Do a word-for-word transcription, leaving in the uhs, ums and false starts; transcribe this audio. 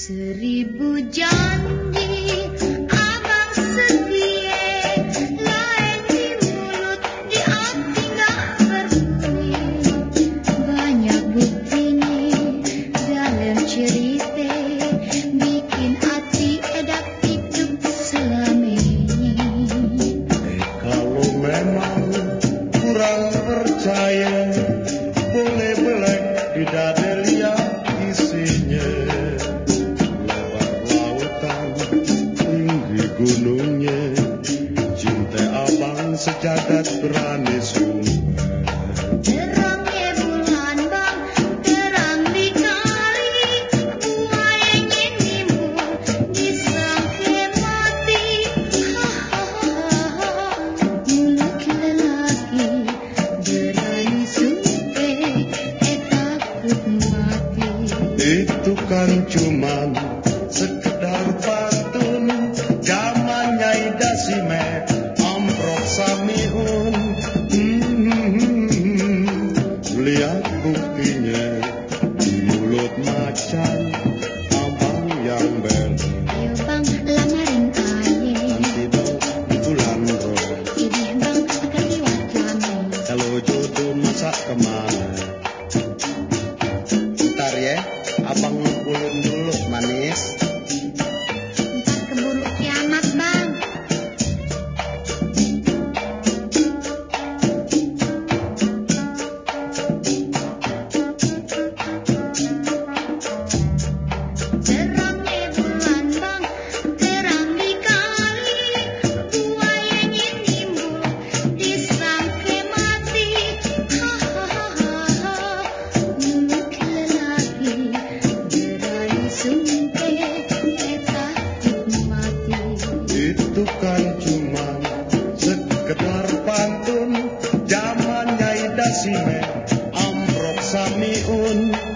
Seribu janji abang setia, lain di mulut di hati gak berbunyi. Banyak buktinya dalam cerita, bikin hati edak hidup selamanya. Eh, kalau memang kurang percaya, boleh belek di dada lihat isinya. Gunungnya, cinta abang sejagat berani sumpah. Terangnya bulan bang, terang dikali, buayanya nimbul disangka mati. Hahaha, mulut lelaki berani sumpah, eh takut mati. Itu kan cuman sekedar pantun, zamannya ida sime amprok samiun. Hmm, lihat buktinya di mulut macan abang yang bel. Ayo bang, lamarin aye. Nanti dong di bulan roh, Idih bang, akan liwat lama. kalau jodoh masa kemana. Ntar ya, abang ulun dulu manis. Ntar keburu kiamat bang. Terangnya bulan bang, terang dikali, buayanya nimbul disangka mati. Hahaha, mulut lelaki berani sumpah, eh takut mati. Itu kan cuma sekedar pantun, zamannya ida sime amprok samiun.